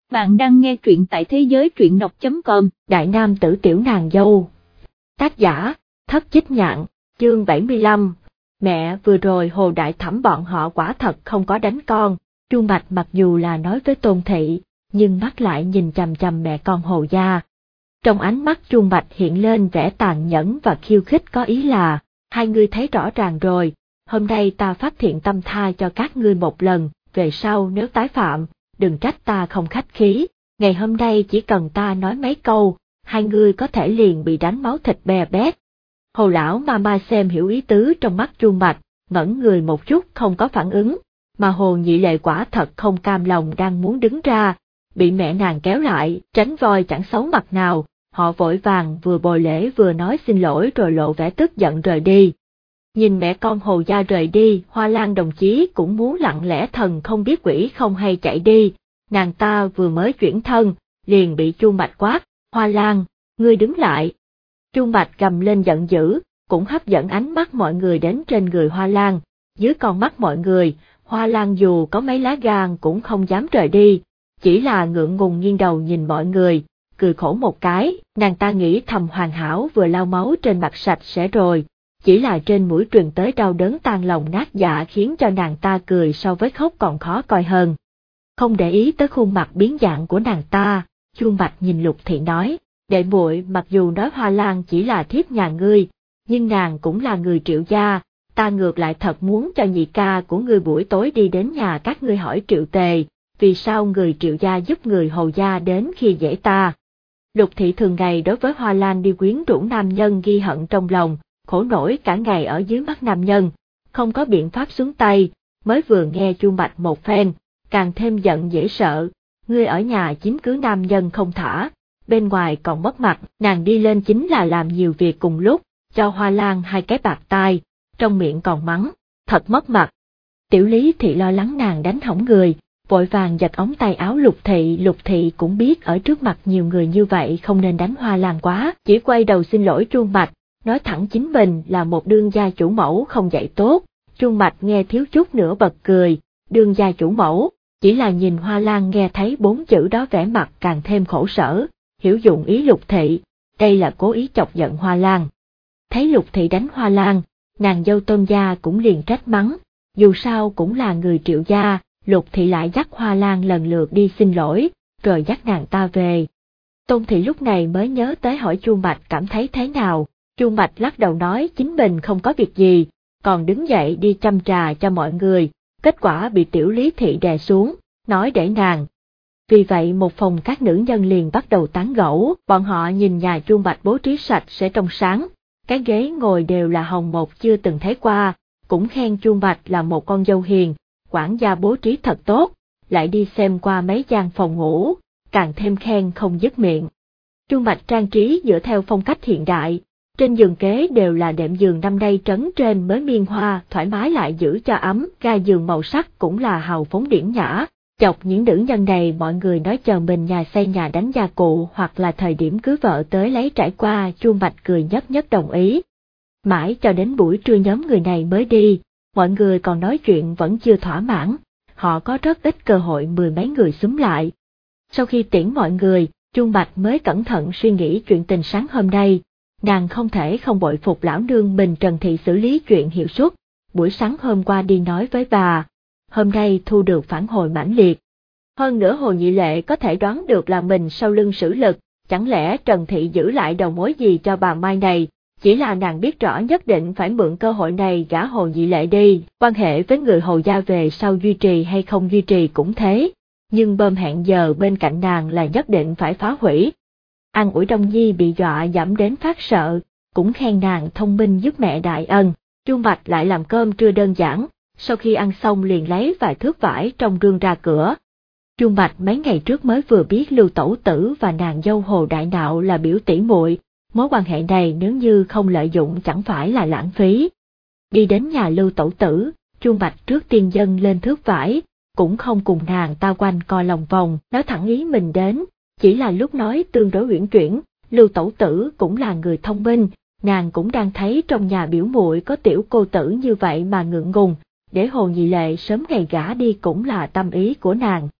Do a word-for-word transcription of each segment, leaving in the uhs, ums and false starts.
Bạn đang nghe truyện tại thế giới truyện đọc chấm com. Đại nam tử tiểu nàng dâu. Tác giả, Thất Chích Nhạn, chương bảy mươi lăm. Mẹ, vừa rồi Hồ Đại Thẩm bọn họ quả thật không có đánh con. Chu Mạch mặc dù là nói với Tôn Thị, nhưng mắt lại nhìn chằm chằm mẹ con Hồ gia. Trong ánh mắt Chu Mạch hiện lên vẻ tàn nhẫn và khiêu khích, có ý là, hai ngươi thấy rõ ràng rồi, hôm nay ta phát thiện tâm tha cho các ngươi một lần, về sau nếu tái phạm, đừng trách ta không khách khí, ngày hôm nay chỉ cần ta nói mấy câu, hai ngươi có thể liền bị đánh máu thịt bè bét. Hồ lão ma ma xem hiểu ý tứ trong mắt Chu Mạch, ngẩn người một chút không có phản ứng, mà Hồ Nhị Lệ quả thật không cam lòng đang muốn đứng ra, bị mẹ nàng kéo lại, tránh voi chẳng xấu mặt nào, họ vội vàng vừa bồi lễ vừa nói xin lỗi rồi lộ vẻ tức giận rời đi. Nhìn mẹ con Hồ gia rời đi, Hoa Lan đồng chí cũng muốn lặng lẽ thần không biết quỷ không hay chạy đi, nàng ta vừa mới chuyển thân, liền bị Chu Mạch quát, Hoa Lan, ngươi đứng lại. Chu Mạch gầm lên giận dữ, cũng hấp dẫn ánh mắt mọi người đến trên người Hoa Lan, dưới con mắt mọi người, Hoa Lan dù có mấy lá gan cũng không dám rời đi, chỉ là ngượng ngùng nghiêng đầu nhìn mọi người, cười khổ một cái, nàng ta nghĩ thầm hoàn hảo vừa lau máu trên mặt sạch sẽ rồi. Chỉ là trên mũi truyền tới đau đớn tan lòng nát dạ khiến cho nàng ta cười so với khóc còn khó coi hơn. Không để ý tới khuôn mặt biến dạng của nàng ta, Chu Mạch nhìn Lục Thị nói, đệ muội mặc dù nói Hoa Lan chỉ là thiếp nhà ngươi, nhưng nàng cũng là người Triệu gia, ta ngược lại thật muốn cho nhị ca của ngươi buổi tối đi đến nhà các ngươi hỏi Triệu Tề, vì sao người Triệu gia giúp người Hồ gia đến khi dễ ta. Lục Thị thường ngày đối với Hoa Lan đi quyến rũ nam nhân ghi hận trong lòng, khổ nổi cả ngày ở dưới mắt nam nhân, không có biện pháp xuống tay, mới vừa nghe Chu Mạch một phen, càng thêm giận dễ sợ, ngươi ở nhà chiếm cứ nam nhân không thả, bên ngoài còn mất mặt, nàng đi lên chính là làm nhiều việc cùng lúc, cho Hoa Lan hai cái bạc tai, trong miệng còn mắng, thật mất mặt. Tiểu Lý Thị lo lắng nàng đánh hỏng người, vội vàng giật ống tay áo Lục Thị, Lục Thị cũng biết ở trước mặt nhiều người như vậy không nên đánh Hoa Lan quá, chỉ quay đầu xin lỗi Chu Mạch. Nói thẳng chính mình là một đương gia chủ mẫu không dạy tốt, Chu Mạch nghe thiếu chút nữa bật cười, đương gia chủ mẫu, chỉ là nhìn Hoa Lan nghe thấy bốn chữ đó vẻ mặt càng thêm khổ sở, hiểu dụng ý Lục Thị, đây là cố ý chọc giận Hoa Lan. Thấy Lục Thị đánh Hoa Lan, nàng dâu Tôn gia cũng liền trách mắng, dù sao cũng là người Triệu gia, Lục Thị lại dắt Hoa Lan lần lượt đi xin lỗi, rồi dắt nàng ta về. Tôn Thị lúc này mới nhớ tới hỏi Chu Mạch cảm thấy thế nào. Chu Mạch lắc đầu nói chính mình không có việc gì, còn đứng dậy đi chăm trà cho mọi người, kết quả bị Tiểu Lý Thị đè xuống, nói để nàng. Vì vậy một phòng các nữ nhân liền bắt đầu tán gẫu, bọn họ nhìn nhà Chu Mạch bố trí sạch sẽ trong sáng, cái ghế ngồi đều là hồng một chưa từng thấy qua, cũng khen Chu Mạch là một con dâu hiền, quản gia bố trí thật tốt, lại đi xem qua mấy gian phòng ngủ, càng thêm khen không dứt miệng. Chu Mạch trang trí dựa theo phong cách hiện đại. Trên giường kế đều là đệm giường năm nay trấn trên mới miên hoa, thoải mái lại giữ cho ấm, ga giường màu sắc cũng là hào phóng điển nhã. Chọc những nữ nhân này mọi người nói chờ mình nhà xây nhà đánh gia cụ hoặc là thời điểm cưới vợ tới lấy trải qua, Chu Mạch cười nhất nhất đồng ý. Mãi cho đến buổi trưa nhóm người này mới đi, mọi người còn nói chuyện vẫn chưa thỏa mãn, họ có rất ít cơ hội mười mấy người xúm lại. Sau khi tiễn mọi người, Chu Mạch mới cẩn thận suy nghĩ chuyện tình sáng hôm nay. Nàng không thể không bội phục lão nương mình Trần Thị xử lý chuyện hiệu suất, buổi sáng hôm qua đi nói với bà, hôm nay thu được phản hồi mãnh liệt. Hơn nữa Hồ Nhị Lệ có thể đoán được là mình sau lưng sử lực, chẳng lẽ Trần Thị giữ lại đầu mối gì cho bà Mai này, chỉ là nàng biết rõ nhất định phải mượn cơ hội này gả Hồ Nhị Lệ đi, quan hệ với người Hồ gia về sau duy trì hay không duy trì cũng thế, nhưng bơm hẹn giờ bên cạnh nàng là nhất định phải phá hủy. An ủi Đông Nhi bị dọa dẫm đến phát sợ, cũng khen nàng thông minh giúp mẹ đại ân. Chu Mạch lại làm cơm trưa đơn giản, sau khi ăn xong liền lấy vài thước vải trong rương ra cửa. Chu Mạch mấy ngày trước mới vừa biết Lưu Tẩu Tử và nàng dâu Hồ Đại Nạo là biểu tỷ muội, mối quan hệ này nếu như không lợi dụng chẳng phải là lãng phí. Đi đến nhà Lưu Tẩu Tử, Chu Mạch trước tiên dâng lên thước vải, cũng không cùng nàng ta quanh co lòng vòng, nói thẳng ý mình đến. Chỉ là lúc nói tương đối uyển chuyển, Lưu Tẩu Tử cũng là người thông minh, nàng cũng đang thấy trong nhà biểu muội có tiểu cô tử như vậy mà ngượng ngùng, để Hồ Nhị Lệ sớm ngày gả đi cũng là tâm ý của nàng.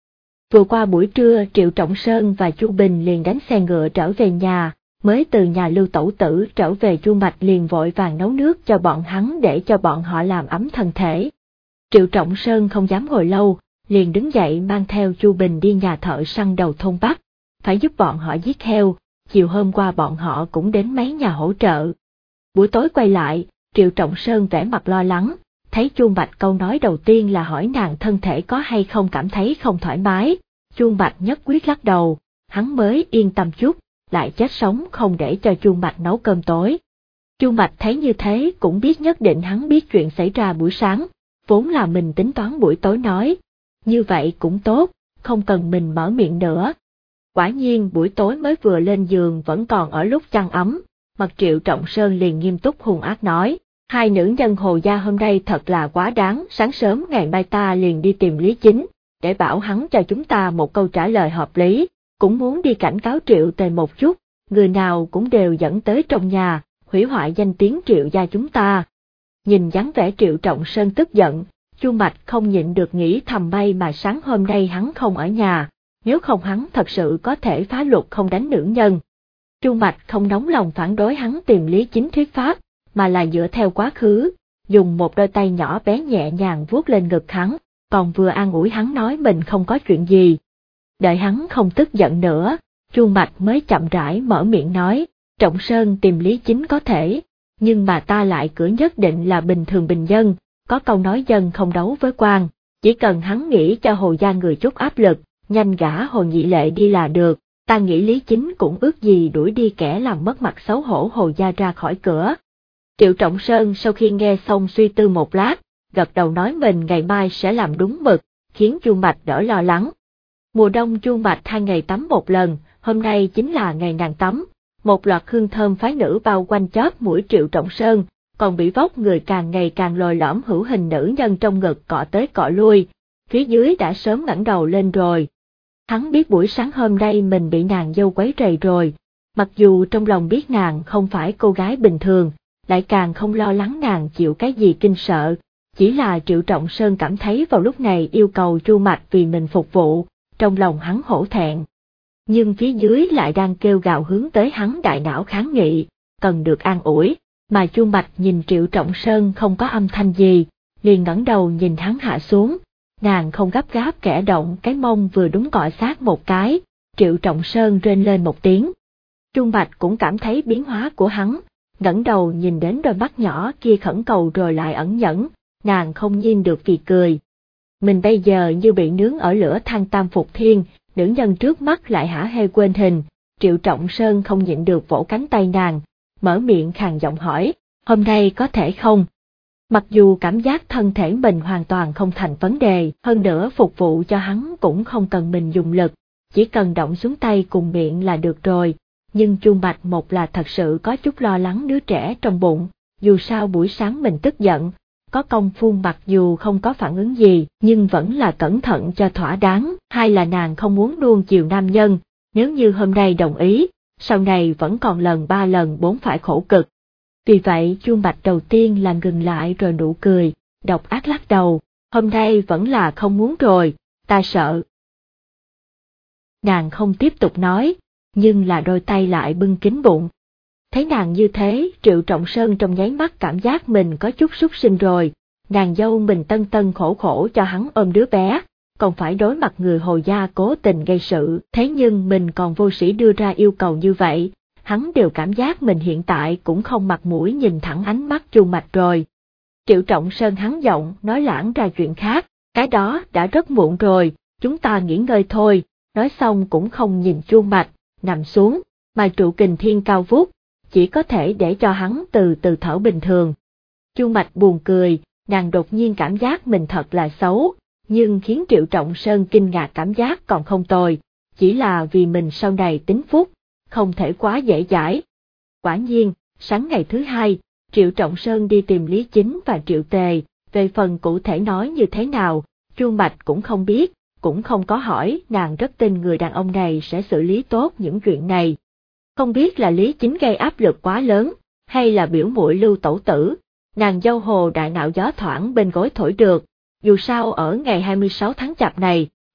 Vừa qua buổi trưa Triệu Trọng Sơn và Chu Bình liền đánh xe ngựa trở về nhà, mới từ nhà Lưu Tẩu Tử trở về Chu Mạch liền vội vàng nấu nước cho bọn hắn để cho bọn họ làm ấm thân thể. Triệu Trọng Sơn không dám ngồi lâu, liền đứng dậy mang theo Chu Bình đi nhà thợ săn đầu thôn Bắc, phải giúp bọn họ giết heo, chiều hôm qua bọn họ cũng đến mấy nhà hỗ trợ. Buổi tối quay lại, Triệu Trọng Sơn vẻ mặt lo lắng, thấy Chu Mạch câu nói đầu tiên là hỏi nàng thân thể có hay không cảm thấy không thoải mái, Chu Mạch nhất quyết lắc đầu, hắn mới yên tâm chút, lại chết sống không để cho Chu Mạch nấu cơm tối. Chu Mạch thấy như thế cũng biết nhất định hắn biết chuyện xảy ra buổi sáng, vốn là mình tính toán buổi tối nói, như vậy cũng tốt, không cần mình mở miệng nữa. Quả nhiên buổi tối mới vừa lên giường vẫn còn ở lúc chăn ấm, mặt Triệu Trọng Sơn liền nghiêm túc hung ác nói, hai nữ nhân Hồ gia hôm nay thật là quá đáng, sáng sớm ngày mai ta liền đi tìm Lý Chính, để bảo hắn cho chúng ta một câu trả lời hợp lý, cũng muốn đi cảnh cáo Triệu Tề một chút, người nào cũng đều dẫn tới trong nhà, hủy hoại danh tiếng Triệu gia chúng ta. Nhìn dáng vẻ Triệu Trọng Sơn tức giận, Chu Mạch không nhịn được nghĩ thầm may mà sáng hôm nay hắn không ở nhà, nếu không hắn thật sự có thể phá luật không đánh nữ nhân. Chu Mạch không nóng lòng phản đối hắn tìm Lý Chính thuyết pháp, mà là dựa theo quá khứ, dùng một đôi tay nhỏ bé nhẹ nhàng vuốt lên ngực hắn, còn vừa an ủi hắn nói mình không có chuyện gì. Đợi hắn không tức giận nữa, Chu Mạch mới chậm rãi mở miệng nói, Trọng Sơn tìm Lý Chính có thể, nhưng mà ta lại cửa nhất định là bình thường bình dân, có câu nói dân không đấu với quan, chỉ cần hắn nghĩ cho Hồ gia người chút áp lực, nhanh gả Hồ Nhị Lệ đi là được, ta nghĩ Lý Chính cũng ước gì đuổi đi kẻ làm mất mặt xấu hổ Hồ gia ra khỏi cửa. Triệu Trọng Sơn sau khi nghe xong suy tư một lát, gật đầu nói mình ngày mai sẽ làm đúng mực, khiến Chu Mạch đỡ lo lắng. Mùa đông Chu Mạch hai ngày tắm một lần, hôm nay chính là ngày nàng tắm, một loạt hương thơm phái nữ bao quanh chóp mũi Triệu Trọng Sơn, còn bị vóc người càng ngày càng lồi lõm hữu hình nữ nhân trong ngực cọ tới cọ lui, phía dưới đã sớm ngẩng đầu lên rồi. Hắn biết buổi sáng hôm nay mình bị nàng dâu quấy rầy rồi, mặc dù trong lòng biết nàng không phải cô gái bình thường, lại càng không lo lắng nàng chịu cái gì kinh sợ, chỉ là Triệu Trọng Sơn cảm thấy vào lúc này yêu cầu Chu Mạch vì mình phục vụ, trong lòng hắn hổ thẹn. Nhưng phía dưới lại đang kêu gào hướng tới hắn đại não kháng nghị, cần được an ủi, mà Chu Mạch nhìn Triệu Trọng Sơn không có âm thanh gì, liền ngẩng đầu nhìn hắn hạ xuống, nàng không gấp gáp kẻ động cái mông vừa đúng cọ sát một cái, Triệu Trọng Sơn rên lên một tiếng. Chu Mạch cũng cảm thấy biến hóa của hắn, ngẩng đầu nhìn đến đôi mắt nhỏ kia khẩn cầu rồi lại ẩn nhẫn, nàng không nhìn được vì cười. Mình bây giờ như bị nướng ở lửa than tam phục thiên, nữ nhân trước mắt lại hả hê quên hình, Triệu Trọng Sơn không nhịn được vỗ cánh tay nàng, mở miệng khàn giọng hỏi, hôm nay có thể không? Mặc dù cảm giác thân thể mình hoàn toàn không thành vấn đề, hơn nữa phục vụ cho hắn cũng không cần mình dùng lực, chỉ cần động xuống tay cùng miệng là được rồi, nhưng Chu Mạch một là thật sự có chút lo lắng đứa trẻ trong bụng, dù sao buổi sáng mình tức giận, có công phu mặc dù không có phản ứng gì nhưng vẫn là cẩn thận cho thỏa đáng, hai là nàng không muốn nuông chiều nam nhân, nếu như hôm nay đồng ý, sau này vẫn còn lần ba lần bốn phải khổ cực. Vì vậy Chu Mạch đầu tiên là ngừng lại rồi nụ cười, độc ác lắc đầu, hôm nay vẫn là không muốn rồi, ta sợ. Nàng không tiếp tục nói, nhưng là đôi tay lại bưng kín bụng. Thấy nàng như thế, Triệu Trọng Sơn trong nháy mắt cảm giác mình có chút súc sinh rồi, nàng dâu mình tân tân khổ khổ cho hắn ôm đứa bé, còn phải đối mặt người Hồ gia cố tình gây sự, thế nhưng mình còn vô sĩ đưa ra yêu cầu như vậy, hắn đều cảm giác mình hiện tại cũng không mặt mũi nhìn thẳng ánh mắt Chu Mạch rồi. Triệu Trọng Sơn hắn giọng nói lãng ra chuyện khác, cái đó đã rất muộn rồi, chúng ta nghỉ ngơi thôi, nói xong cũng không nhìn Chu Mạch, nằm xuống, mà trụ kình thiên cao vút, chỉ có thể để cho hắn từ từ thở bình thường. Chu Mạch buồn cười, nàng đột nhiên cảm giác mình thật là xấu, nhưng khiến Triệu Trọng Sơn kinh ngạc cảm giác còn không tồi, chỉ là vì mình sau này tính phúc, không thể quá dễ dãi. Quả nhiên, sáng ngày thứ hai, Triệu Trọng Sơn đi tìm Lý Chính và Triệu Tề, về phần cụ thể nói như thế nào, Chu Mạch cũng không biết, cũng không có hỏi, nàng rất tin người đàn ông này sẽ xử lý tốt những chuyện này. Không biết là Lý Chính gây áp lực quá lớn, hay là biểu muội Lưu Tẩu Tử, nàng dâu Hồ đại nạo gió thoảng bên gối thổi được, dù sao ở ngày hai mươi sáu tháng chạp này,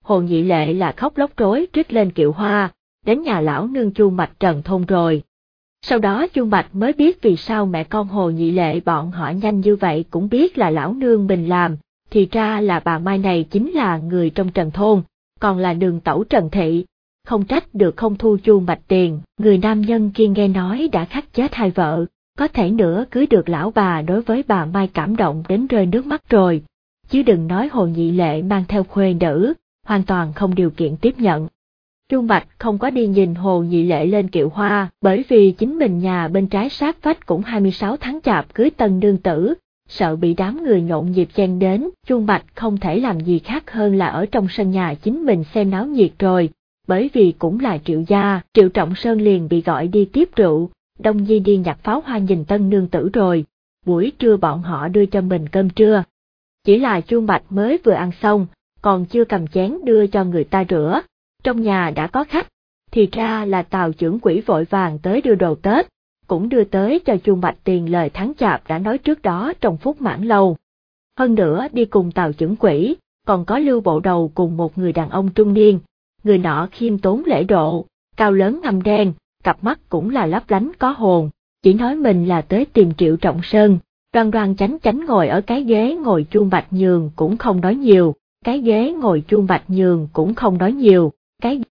Hồ Nhị Lệ là khóc lóc rối rít lên kiệu hoa, đến nhà lão nương Chu Mạch Trần thôn rồi. Sau đó Chu Mạch mới biết vì sao mẹ con Hồ Nhị Lệ bọn họ nhanh như vậy cũng biết là lão nương mình làm, thì ra là bà Mai này chính là người trong Trần thôn, còn là đường tẩu Trần Thị. Không trách được không thu Chu Mạch tiền, người nam nhân kia nghe nói đã khắc chết hai vợ, có thể nữa cưới được lão bà đối với bà Mai cảm động đến rơi nước mắt rồi, chứ đừng nói Hồ Nhị Lệ mang theo khuê nữ, hoàn toàn không điều kiện tiếp nhận. Chu Mạch không có đi nhìn Hồ Nhị Lệ lên kiệu hoa, bởi vì chính mình nhà bên trái sát vách cũng hai mươi sáu tháng chạp cưới tân nương tử, sợ bị đám người nhộn nhịp chen đến, Chu Mạch không thể làm gì khác hơn là ở trong sân nhà chính mình xem náo nhiệt rồi, bởi vì cũng là Triệu gia, Triệu Trọng Sơn liền bị gọi đi tiếp rượu, Đông Nhi đi nhặt pháo hoa nhìn tân nương tử rồi, buổi trưa bọn họ đưa cho mình cơm trưa. Chỉ là Chu Mạch mới vừa ăn xong, còn chưa cầm chén đưa cho người ta rửa, trong nhà đã có khách, thì ra là Tào trưởng quỹ vội vàng tới đưa đồ Tết, cũng đưa tới cho Chu Mạch tiền lời tháng chạp đã nói trước đó trong Phúc Mãn Lâu. Hơn nữa đi cùng Tào trưởng quỹ, còn có Lưu Bộ Đầu cùng một người đàn ông trung niên, người nọ khiêm tốn lễ độ, cao lớn ngăm đen, cặp mắt cũng là lấp lánh có hồn, chỉ nói mình là tới tìm Triệu Trọng Sơn, đoan đoan chánh chánh ngồi ở cái ghế ngồi Chu Mạch nhường cũng không nói nhiều, cái ghế ngồi Chu Mạch nhường cũng không nói nhiều, cái